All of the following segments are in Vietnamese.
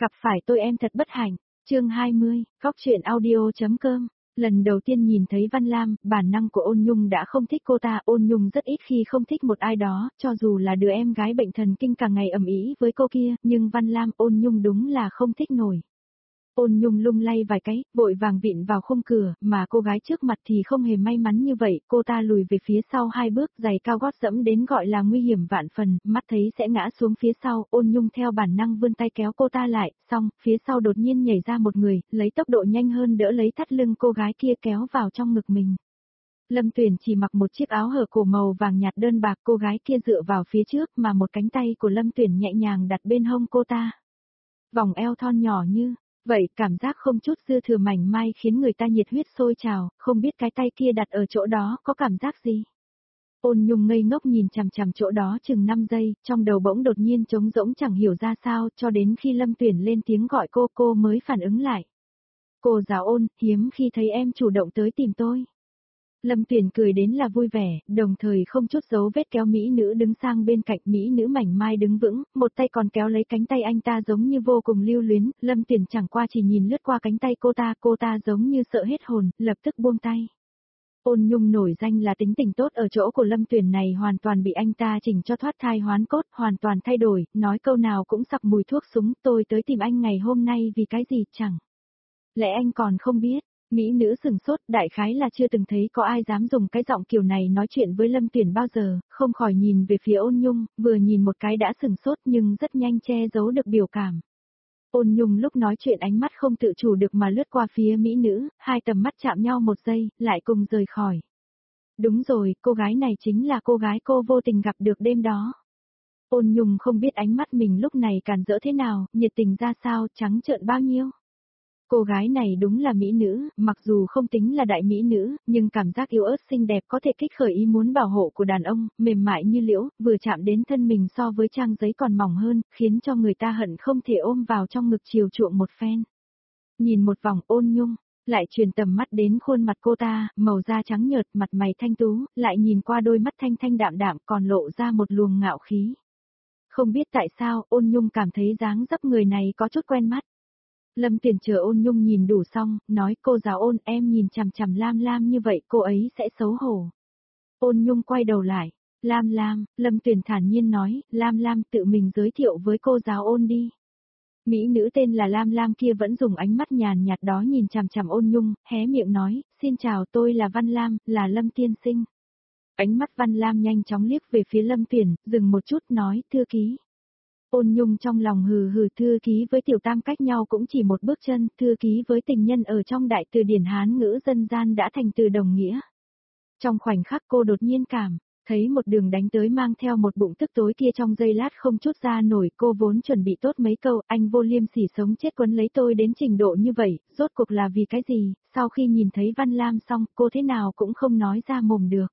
Gặp phải tôi em thật bất hạnh. Chương 20, Góc truyện audio.com. Lần đầu tiên nhìn thấy Văn Lam, bản năng của Ôn Nhung đã không thích cô ta. Ôn Nhung rất ít khi không thích một ai đó, cho dù là đứa em gái bệnh thần kinh cả ngày ầm ĩ với cô kia, nhưng Văn Lam Ôn Nhung đúng là không thích nổi. Ôn Nhung lung lay vài cái, vội vàng vịn vào khung cửa, mà cô gái trước mặt thì không hề may mắn như vậy, cô ta lùi về phía sau 2 bước, giày cao gót dẫm đến gọi là nguy hiểm vạn phần, mắt thấy sẽ ngã xuống phía sau, Ôn Nhung theo bản năng vươn tay kéo cô ta lại, xong, phía sau đột nhiên nhảy ra một người, lấy tốc độ nhanh hơn đỡ lấy thắt lưng cô gái kia kéo vào trong ngực mình. Lâm Tuyển chỉ mặc một chiếc áo hở cổ màu vàng nhạt đơn bạc, cô gái kia dựa vào phía trước mà một cánh tay của Lâm Tuyển nhẹ nhàng đặt bên hông cô ta. Vòng eo thon nhỏ như vậy, cảm giác không chút dư thừa mảnh mai khiến người ta nhiệt huyết sôi trào, không biết cái tay kia đặt ở chỗ đó có cảm giác gì. Ôn Nhung ngây ngốc nhìn chằm chằm chỗ đó chừng 5 giây, trong đầu bỗng đột nhiên trống rỗng chẳng hiểu ra sao, cho đến khi Lâm Tuyển lên tiếng gọi cô mới phản ứng lại. Cô giáo Ôn, hiếm khi thấy em chủ động tới tìm tôi. Lâm Tuyển cười đến là vui vẻ, đồng thời không chút dấu vết kéo mỹ nữ đứng sang bên cạnh, mỹ nữ mảnh mai đứng vững, một tay còn kéo lấy cánh tay anh ta giống như vô cùng lưu luyến, Lâm Tuyển chẳng qua chỉ nhìn lướt qua cánh tay cô ta giống như sợ hết hồn, lập tức buông tay. Ôn Nhung nổi danh là tính tình tốt, ở chỗ của Lâm Tuyển này hoàn toàn bị anh ta chỉnh cho thoát thai hoán cốt, hoàn toàn thay đổi, nói câu nào cũng sặc mùi thuốc súng, tôi tới tìm anh ngày hôm nay vì cái gì chẳng lẽ anh còn không biết. Mỹ nữ sừng sốt, đại khái là chưa từng thấy có ai dám dùng cái giọng kiểu này nói chuyện với Lâm Tuyển bao giờ, không khỏi nhìn về phía Ôn Nhung, vừa nhìn một cái đã sừng sốt nhưng rất nhanh che giấu được biểu cảm. Ôn Nhung lúc nói chuyện ánh mắt không tự chủ được mà lướt qua phía mỹ nữ, hai tầm mắt chạm nhau một giây, lại cùng rời khỏi. Đúng rồi, cô gái này chính là cô gái cô vô tình gặp được đêm đó. Ôn Nhung không biết ánh mắt mình lúc này càn rỡ thế nào, nhiệt tình ra sao, trắng trợn bao nhiêu. Cô gái này đúng là mỹ nữ, mặc dù không tính là đại mỹ nữ, nhưng cảm giác yếu ớt xinh đẹp có thể kích khởi ý muốn bảo hộ của đàn ông, mềm mại như liễu, vừa chạm đến thân mình so với trang giấy còn mỏng hơn, khiến cho người ta hận không thể ôm vào trong ngực chiều chuộng một phen. Nhìn một vòng Ôn Nhung, lại truyền tầm mắt đến khuôn mặt cô ta, màu da trắng nhợt, mặt mày thanh tú, lại nhìn qua đôi mắt thanh thanh đạm đạm còn lộ ra một luồng ngạo khí. Không biết tại sao, Ôn Nhung cảm thấy dáng dấp người này có chút quen mắt. Lâm Tuyển chờ Ôn Nhung nhìn đủ xong, nói cô giáo Ôn, em nhìn chằm chằm Lam Lam như vậy cô ấy sẽ xấu hổ. Ôn Nhung quay đầu lại, Lam Lam, Lâm Tuyển thản nhiên nói, Lam Lam tự mình giới thiệu với cô giáo Ôn đi. Mỹ nữ tên là Lam Lam kia vẫn dùng ánh mắt nhàn nhạt đó nhìn chằm chằm Ôn Nhung, hé miệng nói, xin chào tôi là Văn Lam, là Lâm tiên sinh. Ánh mắt Văn Lam nhanh chóng liếc về phía Lâm Tuyển, dừng một chút nói, thư ký. Ôn Nhung trong lòng hừ hừ, thư ký với tiểu tam cách nhau cũng chỉ một bước chân, thư ký với tình nhân ở trong đại từ điển Hán ngữ dân gian đã thành từ đồng nghĩa. Trong khoảnh khắc cô đột nhiên thấy một đường đánh tới mang theo một bụng tức tối kia trong giây lát không chút ra nổi, cô vốn chuẩn bị tốt mấy câu, anh vô liêm sỉ sống chết quấn lấy tôi đến trình độ như vậy, rốt cuộc là vì cái gì, sau khi nhìn thấy Văn Lam xong, cô thế nào cũng không nói ra mồm được.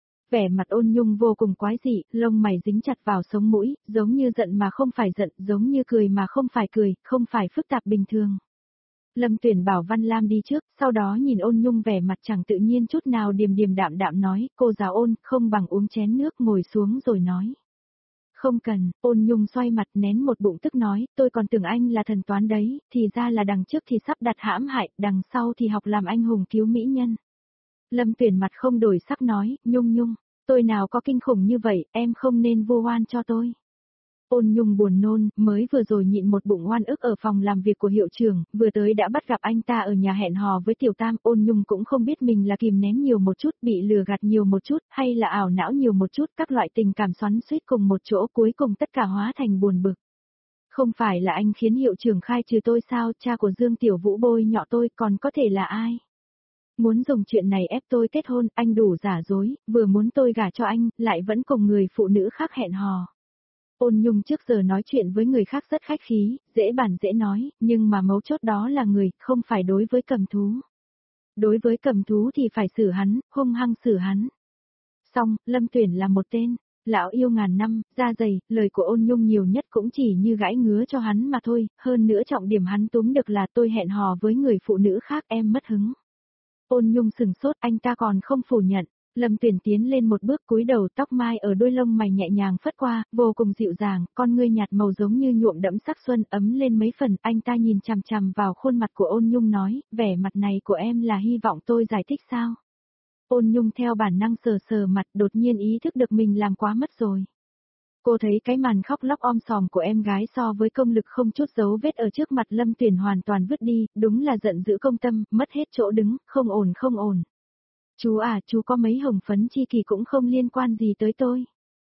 Vẻ mặt Ôn Nhung vô cùng quái dị, lông mày dính chặt vào sống mũi, giống như giận mà không phải giận, giống như cười mà không phải cười, không phải phức tạp bình thường. Lâm Tuyển bảo Văn Lam đi trước, sau đó nhìn Ôn Nhung vẻ mặt chẳng tự nhiên chút nào, điềm điềm đạm đạm nói, cô giáo Ôn, không bằng uống chén nước, ngồi xuống rồi nói. Không cần, Ôn Nhung xoay mặt nén một bụng tức nói, tôi còn tưởng anh là thần toán đấy, thì ra là đằng trước thì sắp đặt hãm hại, đằng sau thì học làm anh hùng cứu mỹ nhân. Lâm Tuyển mặt không đổi sắc nói, Nhung, tôi nào có kinh khủng như vậy, em không nên vu oan cho tôi. Ôn Nhung buồn nôn, mới vừa rồi nhịn một bụng oan ức ở phòng làm việc của hiệu trưởng, vừa tới đã bắt gặp anh ta ở nhà hẹn hò với tiểu tam, Ôn Nhung cũng không biết mình là kìm nén nhiều một chút, bị lừa gạt nhiều một chút, hay là ảo não nhiều một chút, các loại tình cảm xoắn xuýt cùng một chỗ, cuối cùng tất cả hóa thành buồn bực. Không phải là anh khiến hiệu trưởng khai trừ tôi sao, cha của Dương Tiểu Vũ bôi nhọ tôi, còn có thể là ai? Muốn dùng chuyện này ép tôi kết hôn, anh đủ giả dối, vừa muốn tôi gả cho anh, lại vẫn cùng người phụ nữ khác hẹn hò. Ôn Nhung trước giờ nói chuyện với người khác rất khách khí, dễ bản dễ nói, nhưng mà mấu chốt đó là người, không phải đối với cầm thú. Đối với cầm thú thì phải xử hắn, hung hăng xử hắn. Xong, Lâm Tuyển là một tên lão yêu ngàn năm, da dày, lời của Ôn Nhung nhiều nhất cũng chỉ như gãi ngứa cho hắn mà thôi, hơn nữa trọng điểm hắn túm được là tôi hẹn hò với người phụ nữ khác, em mất hứng. Ôn Nhung sừng sốt, anh ta còn không phủ nhận. Lâm Tuyển tiến lên một bước cúi đầu, tóc mai ở đuôi lông mày nhẹ nhàng phất qua, vô cùng dịu dàng, con ngươi nhạt màu giống như nhuộm đẫm sắc xuân ấm lên mấy phần. Anh ta nhìn chằm chằm vào khuôn mặt của Ôn Nhung nói, vẻ mặt này của em là hy vọng tôi giải thích sao? Ôn Nhung theo bản năng sờ sờ mặt, đột nhiên ý thức được mình làm quá mất rồi. Cô thấy cái màn khóc lóc om sòm của em gái so với công lực không chút dấu vết ở trước mặt Lâm Tuyển hoàn toàn vứt đi, đúng là giận dữ công tâm, mất hết chỗ đứng, không ổn không ổn. Chú à, chú có mấy hồng phấn chi kỳ cũng không liên quan gì tới tôi.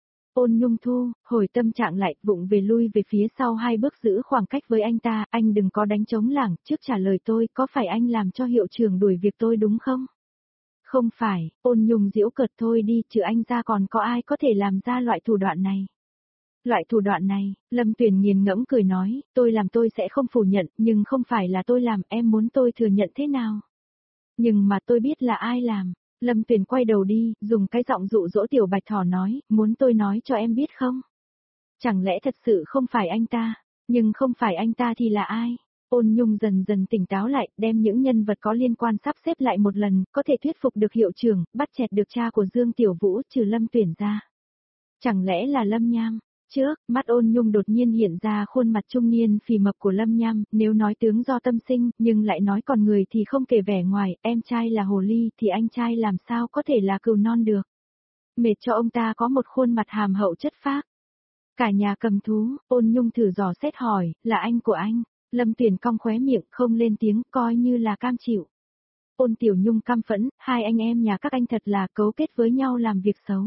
Ôn Nhung thu, hồi tâm trạng lại, vụng về lui về phía sau 2 bước giữ khoảng cách với anh ta, anh đừng có đánh trống lảng, trước trả lời tôi, có phải anh làm cho hiệu trưởng đuổi việc tôi đúng không? Không phải, Ôn Nhung giễu cợt thôi đi, trừ anh ra còn có ai có thể làm ra loại thủ đoạn này. Loại thủ đoạn này, Lâm Tuyển nghiền ngẫm cười nói, tôi làm tôi sẽ không phủ nhận, nhưng không phải là tôi làm, em muốn tôi thừa nhận thế nào? Nhưng mà tôi biết là ai làm. Lâm Tuyển quay đầu đi, dùng cái giọng dụ dỗ tiểu bạch thỏ nói, muốn tôi nói cho em biết không? Chẳng lẽ thật sự không phải anh ta? Nhưng không phải anh ta thì là ai? Ôn Nhung dần dần tỉnh táo lại, đem những nhân vật có liên quan sắp xếp lại một lần, có thể thuyết phục được hiệu trưởng, bắt chẹt được cha của Dương Tiểu Vũ trừ Lâm Tuyển ra. Chẳng lẽ là Lâm Nham? Trước, mắt Ôn Nhung đột nhiên hiện ra khuôn mặt trung niên phì mập của Lâm Nham, nếu nói tướng do tâm sinh, nhưng lại nói còn người thì không kể vẻ ngoài, em trai là hồ ly thì anh trai làm sao có thể là cừu non được. Mệt cho ông ta có một khuôn mặt hàm hậu chất phác. Cả nhà cầm thú, Ôn Nhung thử dò xét hỏi, là anh của anh. Lâm Tuyển cong khóe miệng, không lên tiếng, coi như là cam chịu. Ôn Tiểu Nhung căm phẫn, hai anh em nhà các anh thật là cấu kết với nhau làm việc xấu.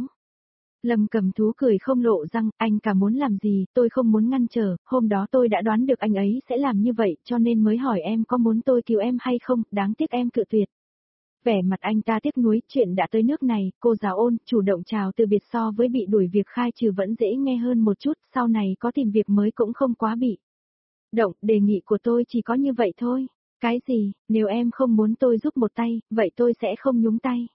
Lâm Cầm Thú cười không lộ răng, anh cả muốn làm gì, tôi không muốn ngăn trở, hôm đó tôi đã đoán được anh ấy sẽ làm như vậy, cho nên mới hỏi em có muốn tôi cứu em hay không, đáng tiếc em cự tuyệt. Vẻ mặt anh ta tiếc nuối, chuyện đã tới nước này, cô giáo Ôn, chủ động chào từ biệt so với bị đuổi việc khai trừ vẫn dễ nghe hơn một chút, sau này có tìm việc mới cũng không quá bị động, đề nghị của tôi chỉ có như vậy thôi. Cái gì, nếu em không muốn tôi giúp một tay, vậy tôi sẽ không nhúng tay.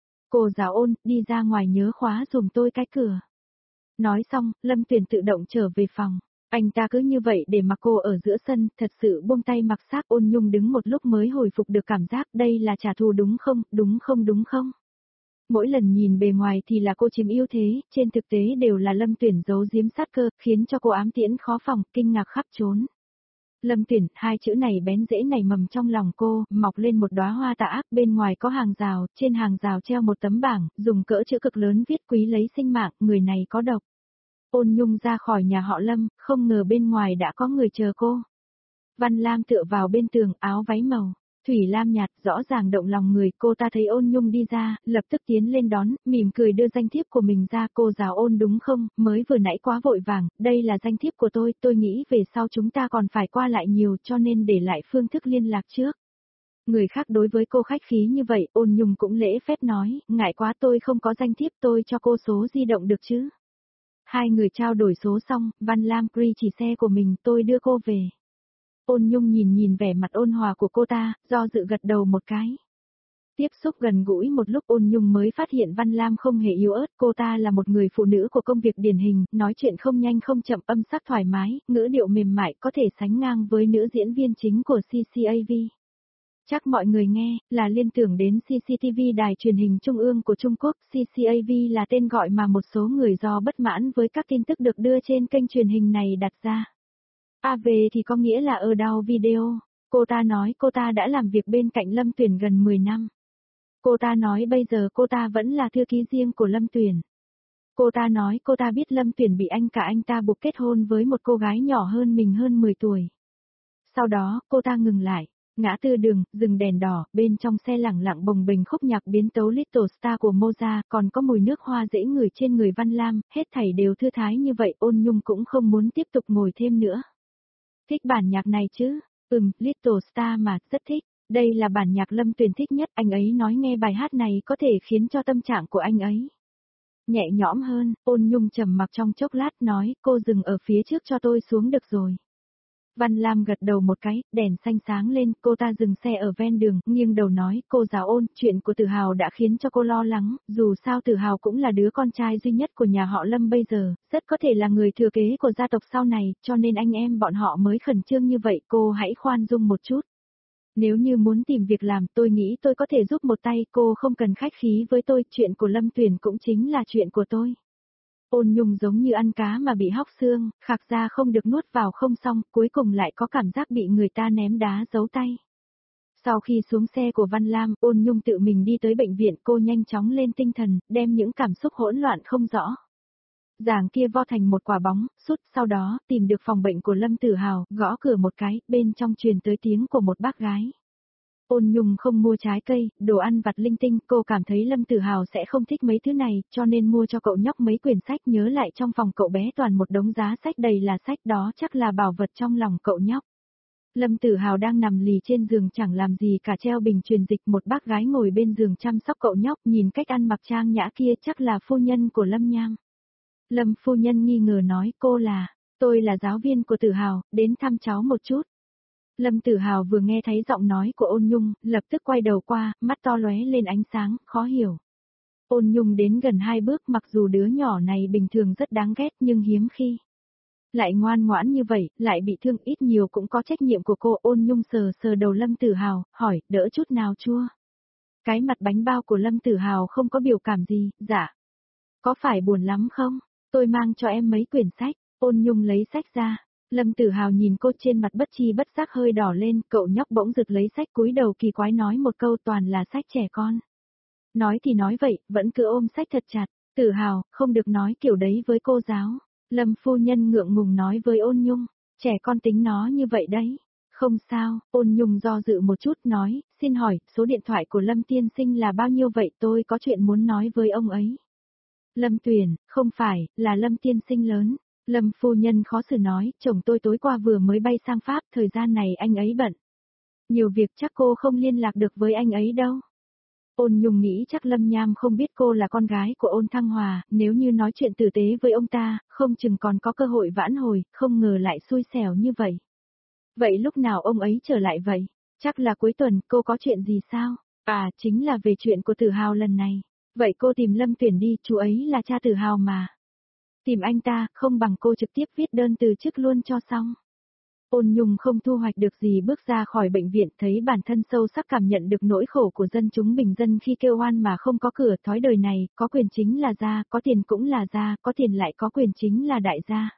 Cô giáo Ôn, đi ra ngoài nhớ khóa dùm tôi cái cửa. Nói xong, Lâm Tuyển tự động trở về phòng. Anh ta cứ như vậy để mặc cô ở giữa sân, thật sự buông tay mặc xác. Ôn Nhung đứng một lúc mới hồi phục được cảm giác đây là trả thù đúng không, đúng không đúng không? Mỗi lần nhìn bề ngoài thì là cô chiếm ưu thế, trên thực tế đều là Lâm Tuyển giấu giếm sát cơ, khiến cho cô ám tiễn khó phòng, kinh ngạc khắp trốn. Lâm Tuyển, 2 chữ này bén rễ nảy mầm trong lòng cô, mọc lên một đóa hoa tà ác, bên ngoài có hàng rào, trên hàng rào treo một tấm bảng, dùng cỡ chữ cực lớn viết quý lấy sinh mạng, người này có độc. Ôn Nhung ra khỏi nhà họ Lâm, không ngờ bên ngoài đã có người chờ cô. Văn Lam tựa vào bên tường, áo váy màu thủy lam nhạt, rõ ràng động lòng người. Cô ta thấy Ôn Nhung đi ra, lập tức tiến lên đón, mỉm cười đưa danh thiếp của mình ra. Cô giáo Ôn đúng không, mới vừa nãy quá vội vàng, đây là danh thiếp của tôi nghĩ về sau chúng ta còn phải qua lại nhiều cho nên để lại phương thức liên lạc trước. Người khác đối với cô khách khí như vậy, Ôn Nhung cũng lễ phép nói, ngại quá tôi không có danh thiếp, tôi cho cô số di động được chứ. Hai người trao đổi số xong, Văn Lam ghi chỉ xe của mình, tôi đưa cô về. Ôn Nhung nhìn vẻ mặt ôn hòa của cô ta, do dự gật đầu một cái. Tiếp xúc gần gũi một lúc Ôn Nhung mới phát hiện Văn Lam không hề yếu ớt, cô ta là một người phụ nữ của công việc điển hình, nói chuyện không nhanh không chậm, âm sắc thoải mái, ngữ điệu mềm mại, có thể sánh ngang với nữ diễn viên chính của CCTV. Chắc mọi người nghe, là liên tưởng đến CCTV, đài truyền hình trung ương của Trung Quốc. CCTV là tên gọi mà một số người do bất mãn với các tin tức được đưa trên kênh truyền hình này đặt ra. AV thì có nghĩa là ở đau video. Cô ta nói cô ta đã làm việc bên cạnh Lâm Tuyển gần 10 năm. Cô ta nói bây giờ cô ta vẫn là thư ký riêng của Lâm Tuyển. Cô ta nói cô ta biết Lâm Tuyển bị anh ta buộc kết hôn với một cô gái nhỏ hơn mình hơn 10 tuổi. Sau đó, cô ta ngừng lại. Ngã tư đường, dừng đèn đỏ, bên trong xe lẳng lặng bồng bềnh khúc nhạc biến tấu Little Star của Mozart, còn có mùi nước hoa dễ ngửi trên người Văn Lam, hết thảy đều thư thái như vậy. Ôn Nhung cũng không muốn tiếp tục ngồi thêm nữa. Thích bản nhạc này chứ? Little Star mà, rất thích. Đây là bản nhạc Lâm Tuyển thích nhất, anh ấy nói nghe bài hát này có thể khiến cho tâm trạng của anh ấy nhẹ nhõm hơn. Ôn Nhung trầm mặc trong chốc lát nói, cô dừng ở phía trước cho tôi xuống được rồi. Văn Lam gật đầu một cái, đèn xanh sáng lên, cô ta dừng xe ở ven đường, nghiêng đầu nói, cô giáo Ôn, chuyện của Tử Hào đã khiến cho cô lo lắng, dù sao Tử Hào cũng là đứa con trai duy nhất của nhà họ Lâm bây giờ, rất có thể là người thừa kế của gia tộc sau này, cho nên anh em bọn họ mới khẩn trương như vậy, cô hãy khoan dung một chút. Nếu như muốn tìm việc làm tôi nghĩ tôi có thể giúp một tay, cô không cần khách khí với tôi, chuyện của Lâm Tuyền cũng chính là chuyện của tôi. Ôn Nhung giống như ăn cá mà bị hóc xương, khạc ra không được nuốt vào không xong, cuối cùng lại có cảm giác bị người ta ném đá giấu tay. Sau khi xuống xe của Văn Lam, Ôn Nhung tự mình đi tới bệnh viện, cô nhanh chóng lên tinh thần, đem những cảm xúc hỗn loạn không rõ. Giảng kia vo thành một quả bóng, sút sau đó tìm được phòng bệnh của Lâm Tử Hào, gõ cửa một cái, bên trong truyền tới tiếng của một bác gái. Ôn Nhung không mua trái cây, đồ ăn vặt linh tinh, cô cảm thấy Lâm Tử Hào sẽ không thích mấy thứ này, cho nên mua cho cậu nhóc mấy quyển sách, nhớ lại trong phòng cậu bé toàn một đống giá sách đầy là sách, đó chắc là bảo vật trong lòng cậu nhóc. Lâm Tử Hào đang nằm lì trên giường chẳng làm gì cả, treo bình truyền dịch, một bác gái ngồi bên giường chăm sóc cậu nhóc, nhìn cách ăn mặc trang nhã kia chắc là phu nhân của Lâm Nham. Lâm phu nhân nghi ngờ nói, tôi là giáo viên của Tử Hào, đến thăm cháu một chút. Lâm Tử Hào vừa nghe thấy giọng nói của Ôn Nhung, lập tức quay đầu qua, mắt to lóe lên ánh sáng, khó hiểu. Ôn Nhung đến gần 2 bước, mặc dù đứa nhỏ này bình thường rất đáng ghét nhưng hiếm khi lại ngoan ngoãn như vậy, lại bị thương ít nhiều cũng có trách nhiệm của cô. Ôn Nhung sờ sờ đầu Lâm Tử Hào, hỏi, đỡ chút nào chua? Cái mặt bánh bao của Lâm Tử Hào không có biểu cảm gì, dạ. Có phải buồn lắm không? Tôi mang cho em mấy quyển sách. Ôn Nhung lấy sách ra. Lâm Tử Hào nhìn cô, trên mặt bất chi bất giác hơi đỏ lên, cậu nhóc bỗng giật lấy sách, cúi đầu kỳ quái nói một câu, toàn là sách trẻ con. Nói thì nói vậy, vẫn cứ ôm sách thật chặt. Tử Hào, không được nói kiểu đấy với cô giáo. Lâm phu nhân ngượng ngùng nói với Ôn Nhung, trẻ con tính nó như vậy đấy. Không sao, Ôn Nhung do dự một chút nói, xin hỏi, số điện thoại của Lâm tiên sinh là bao nhiêu vậy, tôi có chuyện muốn nói với ông ấy. Lâm Tuyền, không phải, là Lâm tiên sinh lớn. Lâm phu nhân khó xử nói, chồng tôi tối qua vừa mới bay sang Pháp, thời gian này anh ấy bận. Nhiều việc chắc cô không liên lạc được với anh ấy đâu. Ôn Nhung nghĩ chắc Lâm Nham không biết cô là con gái của Ôn Thăng Hòa, nếu như nói chuyện tử tế với ông ta, không chừng còn có cơ hội vãn hồi, không ngờ lại xui xẻo như vậy. Vậy lúc nào ông ấy trở lại vậy? Chắc là cuối tuần, cô có chuyện gì sao? À, chính là về chuyện của Tử Hào lần này. Vậy cô tìm Lâm Tuyển đi, chú ấy là cha Tử Hào mà. Tìm anh ta, không bằng cô trực tiếp viết đơn từ chức luôn cho xong. Ôn Nhung không thu hoạch được gì, bước ra khỏi bệnh viện, thấy bản thân sâu sắc cảm nhận được nỗi khổ của dân chúng bình dân khi kêu oan mà không có cửa. Thói đời này, có quyền chính là gia, có tiền cũng là gia, có tiền lại có quyền chính là đại gia.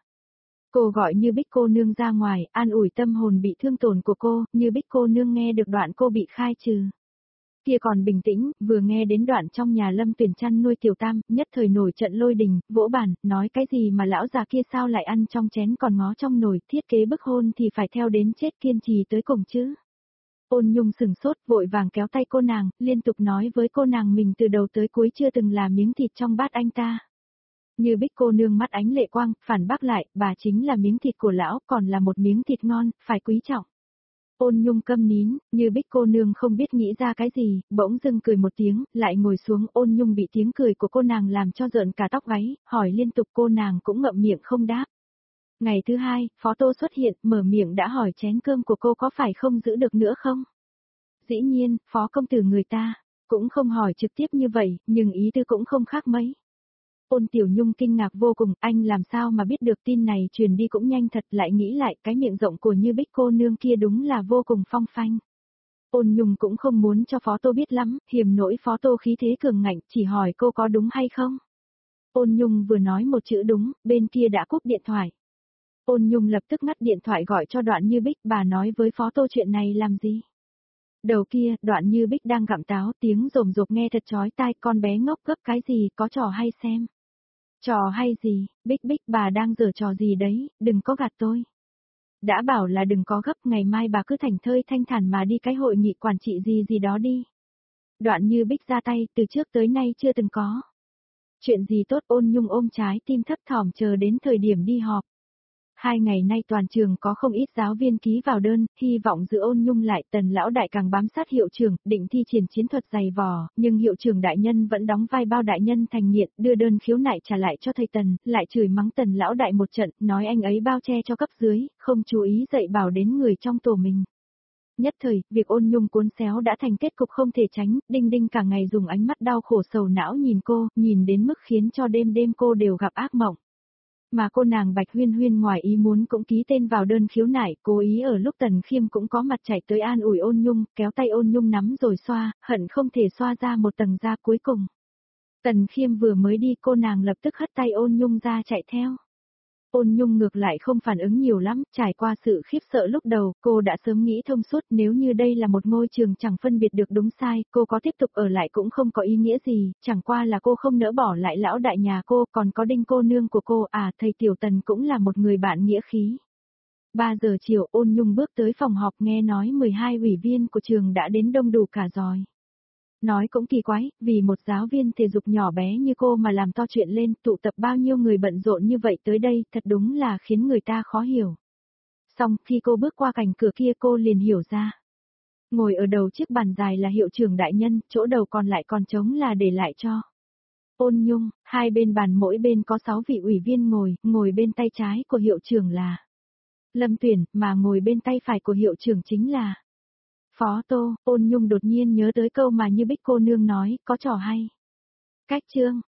Cô gọi Như Bích cô nương ra ngoài, an ủi tâm hồn bị thương tổn của cô. Như Bích cô nương nghe được đoạn cô bị khai trừ kia còn bình tĩnh, vừa nghe đến đoạn trong nhà Lâm Tuyền chăn nuôi tiểu tam, nhất thời nổi trận lôi đình, vỗ bàn, nói cái gì mà lão già kia sao lại ăn trong chén còn ngó trong nồi, thiết kế bức hôn thì phải theo đến chết, kiên trì tới cùng chứ. Ôn Nhung sừng sốt, vội vàng kéo tay cô nàng, liên tục nói với cô nàng mình từ đầu tới cuối chưa từng là miếng thịt trong bát anh ta. Như Bích cô nương mắt ánh lệ quang, phản bác lại, bà chính là miếng thịt của lão, còn là một miếng thịt ngon, phải quý trọng. Ôn Nhung câm nín, Như Bích cô nương không biết nghĩ ra cái gì, bỗng dưng cười một tiếng, lại ngồi xuống. Ôn Nhung bị tiếng cười của cô nàng làm cho rợn cả tóc gáy, hỏi liên tục, cô nàng cũng ngậm miệng không đáp. Ngày thứ hai, Phó Tô xuất hiện, mở miệng đã hỏi chén cơm của cô có phải không giữ được nữa không? Dĩ nhiên, Phó công tử người ta, cũng không hỏi trực tiếp như vậy, nhưng ý tư cũng không khác mấy. Ôn Tiểu Nhung kinh ngạc vô cùng, anh làm sao mà biết được, tin này truyền đi cũng nhanh thật, lại nghĩ lại cái miệng rộng của Như Bích cô nương kia đúng là vô cùng phong phanh. Ôn Nhung cũng không muốn cho Phó Tô biết lắm, hiềm nỗi Phó Tô khí thế cường ngạnh, chỉ hỏi cô có đúng hay không. Ôn Nhung vừa nói một chữ đúng, bên kia đã cúp điện thoại. Ôn Nhung lập tức ngắt điện thoại gọi cho Đoạn Như Bích, bà nói với Phó Tô chuyện này làm gì. Đầu kia, Đoạn Như Bích đang gặm táo, tiếng rồm rộp nghe thật chói tai, con bé ngốc gấp cái gì, có trò hay xem. Trò hay gì, Bích Bích bà đang giở trò gì đấy, đừng có gạt tôi. Đã bảo là đừng có gấp, ngày mai bà cứ thảnh thơi thanh thản mà đi cái hội nghị quản trị gì gì đó đi. Đoạn Như Bích ra tay, từ trước tới nay chưa từng có. Chuyện gì tốt. Ôn Nhung ôm trái tim thấp thỏm chờ đến thời điểm đi họp. 2 ngày nay toàn trường có không ít giáo viên ký vào đơn, hy vọng giữ Ôn Nhung lại. Tần lão đại càng bám sát hiệu trưởng, định thi triển chiến thuật dày vò, nhưng hiệu trưởng đại nhân vẫn đóng vai bao đại nhân thành nghiện, đưa đơn khiếu nại trả lại cho thầy Tần, lại chửi mắng Tần lão đại một trận, nói anh ấy bao che cho cấp dưới, không chú ý dạy bảo đến người trong tổ mình. Nhất thời, việc Ôn Nhung cuốn xéo đã thành kết cục không thể tránh, Đinh Đinh cả ngày dùng ánh mắt đau khổ sầu não nhìn cô, nhìn đến mức khiến cho đêm đêm cô đều gặp ác mộng. Mà cô nàng Bạch Huyên Huyên ngoài ý muốn cũng ký tên vào đơn khiếu nại, cố ý ở lúc Tần Khiêm cũng có mặt chạy tới an ủi Ôn Nhung, kéo tay Ôn Nhung nắm rồi xoa, hận không thể xoa ra một tầng da cuối cùng. Tần Khiêm vừa mới đi cô nàng lập tức hất tay Ôn Nhung ra chạy theo. Ôn Nhung ngược lại không phản ứng nhiều lắm, trải qua sự khiếp sợ lúc đầu, cô đã sớm nghĩ thông suốt nếu như đây là một ngôi trường chẳng phân biệt được đúng sai, cô có tiếp tục ở lại cũng không có ý nghĩa gì, chẳng qua là cô không nỡ bỏ lại lão đại nhà cô, còn có Đinh cô nương của cô, thầy Tiểu Tần cũng là một người bạn nghĩa khí. 3 giờ chiều Ôn Nhung bước tới phòng họp nghe nói 12 ủy viên của trường đã đến đông đủ cả rồi. Nói cũng kỳ quái, vì một giáo viên thể dục nhỏ bé như cô mà làm to chuyện lên, tụ tập bao nhiêu người bận rộn như vậy tới đây, thật đúng là khiến người ta khó hiểu. Xong, khi cô bước qua cạnh cửa kia cô liền hiểu ra. Ngồi ở đầu chiếc bàn dài là hiệu trưởng đại nhân, chỗ đầu còn lại còn trống là để lại cho Ôn Nhung, hai bên bàn mỗi bên có 6 vị ủy viên ngồi bên tay trái của hiệu trưởng là Lâm Tuyển, mà ngồi bên tay phải của hiệu trưởng chính là Phó Tô. Ôn Nhung đột nhiên nhớ tới câu mà Như Bích cô nương nói, có trò hay. Cách chương,